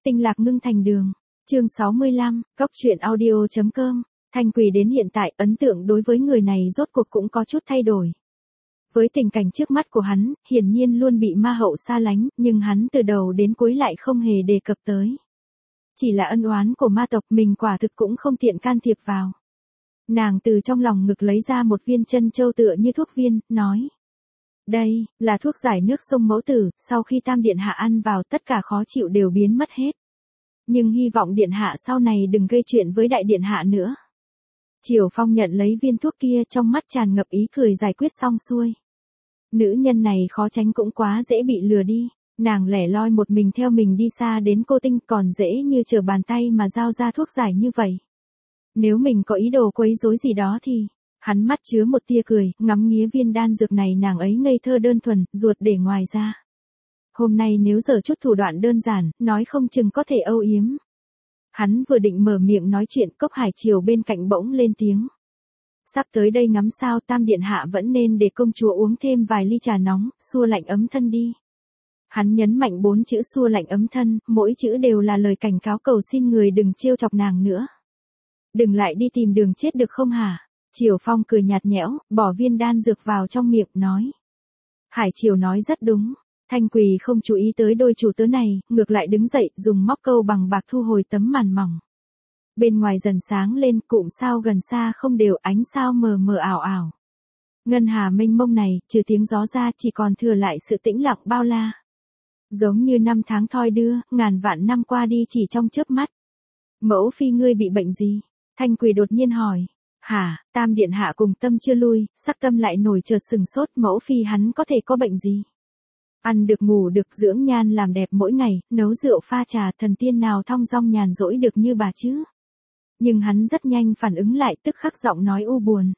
Tinh lạc ngưng thành đường. Chương 65, Cốc truyện audio.com. Thanh Quỳ đến hiện tại, ấn tượng đối với người này rốt cuộc cũng có chút thay đổi. Với tình cảnh trước mắt của hắn, hiển nhiên luôn bị ma hậu xa lánh, nhưng hắn từ đầu đến cuối lại không hề đề cập tới. Chỉ là ân oán của ma tộc, mình quả thực cũng không tiện can thiệp vào. Nàng từ trong lòng ngực lấy ra một viên chân châu tựa như thuốc viên, nói. Đây, là thuốc giải nước sông mẫu tử, sau khi Tam Điện Hạ ăn vào tất cả khó chịu đều biến mất hết. Nhưng hy vọng Điện Hạ sau này đừng gây chuyện với Đại Điện Hạ nữa. Triều Phong nhận lấy viên thuốc kia, trong mắt tràn ngập ý cười, giải quyết xong xuôi. Nữ nhân này khó tránh cũng quá dễ bị lừa đi, nàng lẻ loi một mình theo mình đi xa đến Cô Tinh, còn dễ như trở bàn tay mà giao ra thuốc giải như vậy. Nếu mình có ý đồ quấy rối gì đó thì... Hắn mắt chứa một tia cười, ngắm nghía viên đan dược này, nàng ấy ngây thơ đơn thuần, ruột để ngoài ra. Hôm nay nếu giở chút thủ đoạn đơn giản, nói không chừng có thể âu yếm. Hắn vừa định mở miệng nói chuyện, Cốc Hải Triều bên cạnh bỗng lên tiếng. Sắp tới đây ngắm sao, Tam Điện Hạ vẫn nên để công chúa uống thêm vài ly trà nóng, xua lạnh ấm thân đi. Hắn nhấn mạnh 4 chữ xua lạnh ấm thân, mỗi chữ đều là lời cảnh cáo cầu xin người đừng trêu chọc nàng nữa. Đừng lại đi tìm đường chết được không hả? Triều Phong cười nhạt nhẽo, bỏ viên đan dược vào trong miệng, nói. Hải Triều nói rất đúng. Thanh Quỳ không chú ý tới đôi chủ tớ này, ngược lại đứng dậy, dùng móc câu bằng bạc thu hồi tấm màn mỏng. Bên ngoài dần sáng lên, cụm sao gần xa không đều, ánh sao mờ mờ ảo ảo. Ngân hà mênh mông này, trừ tiếng gió ra, chỉ còn thừa lại sự tĩnh lặng bao la. Giống như năm tháng thoi đưa, ngàn vạn năm qua đi chỉ trong chớp mắt. Mẫu phi ngươi bị bệnh gì? Thanh Quỳ đột nhiên hỏi. Hả, Tam Điện Hạ cùng tâm chưa lui, sắc tâm lại nổi chợt sừng sốt, mẫu phi hắn có thể có bệnh gì? Ăn được ngủ được, dưỡng nhan làm đẹp mỗi ngày, nấu rượu pha trà, thần tiên nào thong dong nhàn rỗi được như bà chứ? Nhưng hắn rất nhanh phản ứng lại, tức khắc giọng nói u buồn.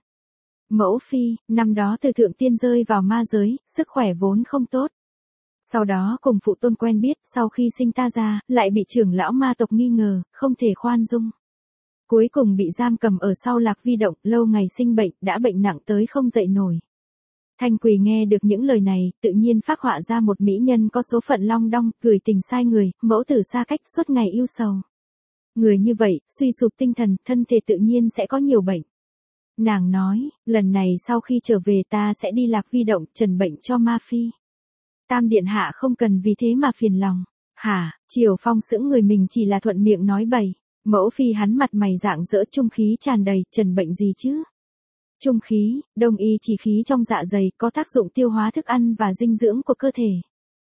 Mẫu phi, năm đó từ thượng tiên rơi vào ma giới, sức khỏe vốn không tốt. Sau đó cùng phụ tôn quen biết, sau khi sinh ta ra, lại bị trưởng lão ma tộc nghi ngờ, không thể khoan dung. Cuối cùng bị giam cầm ở sau Lạc Vi Động, lâu ngày sinh bệnh, đã bệnh nặng tới không dậy nổi. Thanh Quỳ nghe được những lời này, tự nhiên phác họa ra một mỹ nhân có số phận long đong, cười tình sai người, mẫu tử xa cách suốt ngày yêu sầu. Người như vậy, suy sụp tinh thần, thân thể tự nhiên sẽ có nhiều bệnh. Nàng nói, lần này sau khi trở về ta sẽ đi Lạc Vi Động, trần bệnh cho ma phi. Tam Điện Hạ không cần vì thế mà phiền lòng. Hả, Triều Phong sững người, mình chỉ là thuận miệng nói bậy. Mẫu phi hắn mặt mày rạng rỡ, trung khí tràn đầy, trần bệnh gì chứ? Trung khí, đông y chỉ khí trong dạ dày, có tác dụng tiêu hóa thức ăn và dinh dưỡng của cơ thể.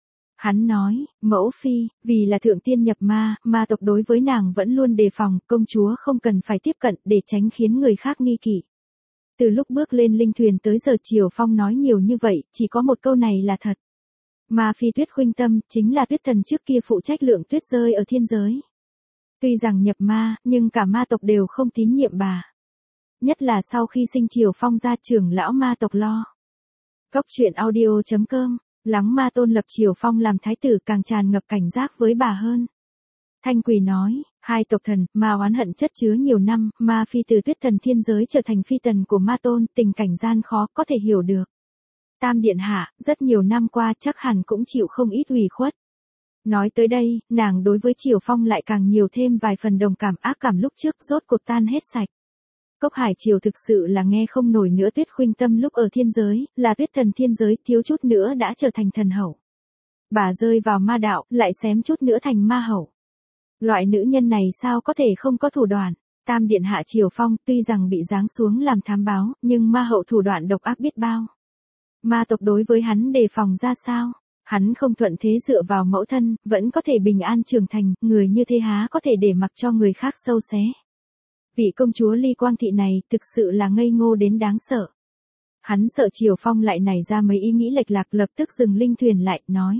Hắn nói, mẫu phi, vì là thượng tiên nhập ma, ma tộc đối với nàng vẫn luôn đề phòng, công chúa không cần phải tiếp cận để tránh khiến người khác nghi kỵ. Từ lúc bước lên linh thuyền tới giờ Triều Phong nói nhiều như vậy, chỉ có một câu này là thật. Ma phi Tuyết Khuynh Tâm, chính là tuyết thần trước kia phụ trách lượng tuyết rơi ở thiên giới. Tuy rằng nhập ma, nhưng cả ma tộc đều không tín nhiệm bà. Nhất là sau khi sinh Triều Phong ra, trưởng lão ma tộc lo. Cốc truyện audio.com. Lắng ma tôn lập Triều Phong làm thái tử, càng tràn ngập cảnh giác với bà hơn. Thanh Quỳ nói, hai tộc thần, ma oán hận chất chứa nhiều năm, ma phi từ tuyết thần thiên giới trở thành phi tần của ma tôn, tình cảnh gian khó có thể hiểu được. Tam Điện Hạ, rất nhiều năm qua chắc hẳn cũng chịu không ít ủy khuất. Nói tới đây, nàng đối với Triều Phong lại càng nhiều thêm vài phần đồng cảm, ác cảm lúc trước rốt cuộc tan hết sạch. Cốc Hải Triều thực sự là nghe không nổi nữa, Tuyết Khuynh Tâm lúc ở thiên giới, là tuyết thần thiên giới, thiếu chút nữa đã trở thành thần hậu. Bà rơi vào ma đạo, lại xém chút nữa thành ma hậu. Loại nữ nhân này sao có thể không có thủ đoạn? Tam Điện Hạ Triều Phong tuy rằng bị giáng xuống làm thám báo, nhưng ma hậu thủ đoạn độc ác biết bao. Ma tộc đối với hắn đề phòng ra sao? Hắn không thuận thế dựa vào mẫu thân, vẫn có thể bình an trưởng thành, người như thế há có thể để mặc cho người khác sâu xé. Vị công chúa Ly Quang Thị này thực sự là ngây ngô đến đáng sợ. Hắn sợ Triều Phong lại nảy ra mấy ý nghĩ lệch lạc, lập tức dừng linh thuyền lại, nói.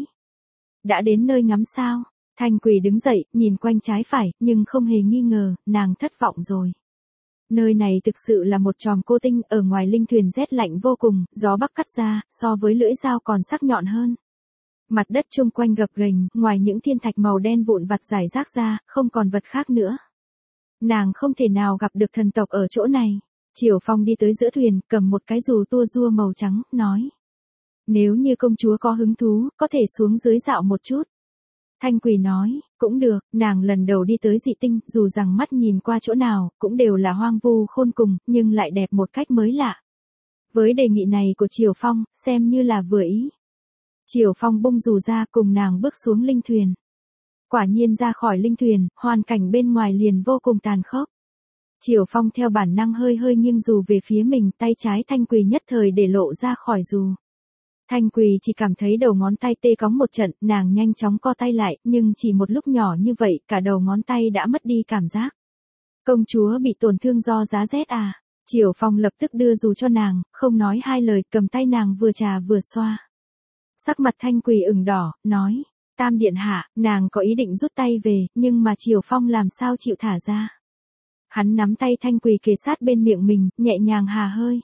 Đã đến nơi ngắm sao? Thanh Quỳ đứng dậy, nhìn quanh trái phải, nhưng không hề nghi ngờ, nàng thất vọng rồi. Nơi này thực sự là một chòm cô tinh, ở ngoài linh thuyền rét lạnh vô cùng, gió bắc cắt ra, so với lưỡi dao còn sắc nhọn hơn. Mặt đất chung quanh gập ghềnh, ngoài những thiên thạch màu đen vụn vặt rải rác ra, không còn vật khác nữa. Nàng không thể nào gặp được thần tộc ở chỗ này. Triều Phong đi tới giữa thuyền, cầm một cái dù tua rua màu trắng, nói. Nếu như công chúa có hứng thú, có thể xuống dưới dạo một chút. Thanh Quỳ nói, Cũng được, nàng lần đầu đi tới dị tinh, dù rằng mắt nhìn qua chỗ nào, cũng đều là hoang vu khôn cùng, nhưng lại đẹp một cách mới lạ. Với đề nghị này của Triều Phong, xem như là vừa ý. Triều Phong bung dù ra cùng nàng bước xuống linh thuyền. Quả nhiên ra khỏi linh thuyền, hoàn cảnh bên ngoài liền vô cùng tàn khốc. Triều Phong theo bản năng hơi hơi nghiêng dù về phía mình, tay trái Thanh Quỳ nhất thời để lộ ra khỏi dù. Thanh Quỳ chỉ cảm thấy đầu ngón tay tê cóng một trận, nàng nhanh chóng co tay lại, nhưng chỉ một lúc nhỏ như vậy, cả đầu ngón tay đã mất đi cảm giác. Công chúa bị tổn thương do giá rét à? Triều Phong lập tức đưa dù cho nàng, không nói hai lời, cầm tay nàng vừa trà vừa xoa. Sắc mặt Thanh Quỳ ửng đỏ, nói, Tam điện hạ, nàng có ý định rút tay về, nhưng mà Triều Phong làm sao chịu thả ra. Hắn nắm tay Thanh Quỳ kề sát bên miệng mình, nhẹ nhàng hà hơi.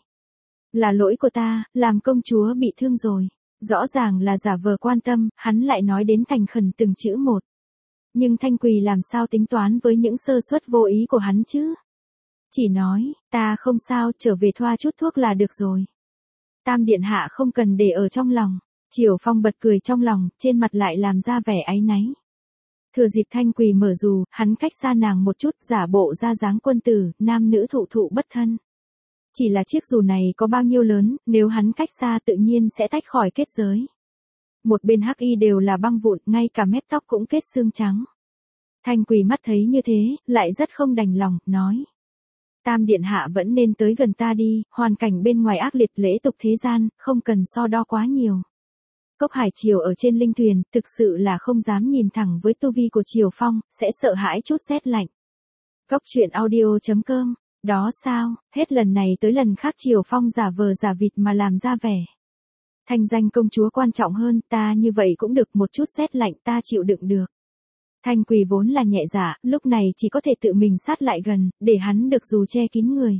Là lỗi của ta, làm công chúa bị thương rồi. Rõ ràng là giả vờ quan tâm, hắn lại nói đến thành khẩn từng chữ một. Nhưng Thanh Quỳ làm sao tính toán với những sơ suất vô ý của hắn chứ? Chỉ nói, ta không sao, trở về thoa chút thuốc là được rồi. Tam điện hạ không cần để ở trong lòng. Triều Phong bật cười trong lòng, trên mặt lại làm ra vẻ áy náy. Thừa dịp Thanh Quỳ mở dù, hắn cách xa nàng một chút, giả bộ ra dáng quân tử, nam nữ thụ thụ bất thân. Chỉ là chiếc dù này có bao nhiêu lớn, nếu hắn cách xa tự nhiên sẽ tách khỏi kết giới. Một bên hắc y đều là băng vụn, ngay cả mép tóc cũng kết xương trắng. Thanh Quỳ mắt thấy như thế, lại rất không đành lòng, nói. Tam điện hạ vẫn nên tới gần ta đi, hoàn cảnh bên ngoài ác liệt lễ tục thế gian, không cần so đo quá nhiều. Cốc Hải Triều ở trên linh thuyền, thực sự là không dám nhìn thẳng với tu vi của Triều Phong, sẽ sợ hãi chút rét lạnh. Cốc truyện audio.com. Đó sao, hết lần này tới lần khác Triều Phong giả vờ giả vịt mà làm ra vẻ. Thanh danh công chúa quan trọng hơn, ta như vậy cũng được, một chút rét lạnh ta chịu đựng được. Thanh Quỳ vốn là nhẹ dạ, lúc này chỉ có thể tự mình sát lại gần, để hắn được dù che kín người.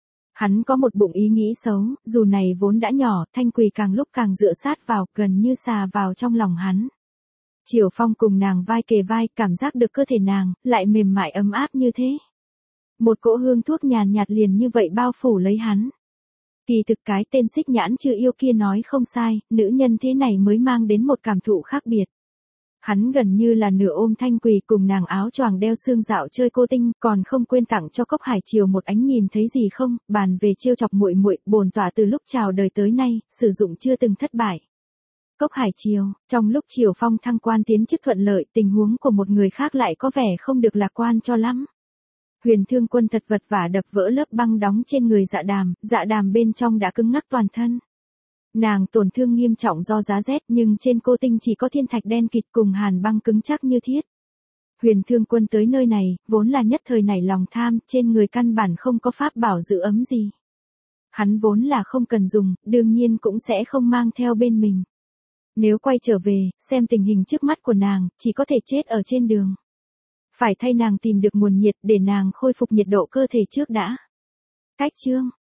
Hắn có một bụng ý nghĩ xấu, dù này vốn đã nhỏ, Thanh Quỳ càng lúc càng dựa sát vào, gần như xà vào trong lòng hắn. Triều Phong cùng nàng vai kề vai, cảm giác được cơ thể nàng, lại mềm mại ấm áp như thế. Một cỗ hương thuốc nhàn nhạt liền như vậy bao phủ lấy hắn. Kỳ thực cái tên Xích Nhãn Chưa Yêu kia nói không sai, nữ nhân thế này mới mang đến một cảm thụ khác biệt. Hắn gần như là nửa ôm Thanh Quỳ cùng nàng áo choàng đeo xương dạo chơi cô tinh, còn không quên tặng cho Cốc Hải Triều một ánh nhìn thấy gì không, bàn về trêu chọc muội muội, bổn tỏa từ lúc chào đời tới nay, sử dụng chưa từng thất bại. Cốc Hải Triều, trong lúc Triều Phong thăng quan tiến chức thuận lợi, tình huống của một người khác lại có vẻ không được lạc quan cho lắm. Huyền Thương Quân thật vật vả đập vỡ lớp băng đóng trên người Dạ Đàm bên trong đã cứng ngắc toàn thân. Nàng tổn thương nghiêm trọng do giá rét, nhưng trên cô tinh chỉ có thiên thạch đen kịt cùng hàn băng cứng chắc như thiết. Huyền Thương Quân tới nơi này, vốn là nhất thời nảy lòng tham, trên người căn bản không có pháp bảo giữ ấm gì. Hắn vốn là không cần dùng, đương nhiên cũng sẽ không mang theo bên mình. Nếu quay trở về, xem tình hình trước mắt của nàng, chỉ có thể chết ở trên đường. Phải thay nàng tìm được nguồn nhiệt để nàng khôi phục nhiệt độ cơ thể trước đã. Cách chương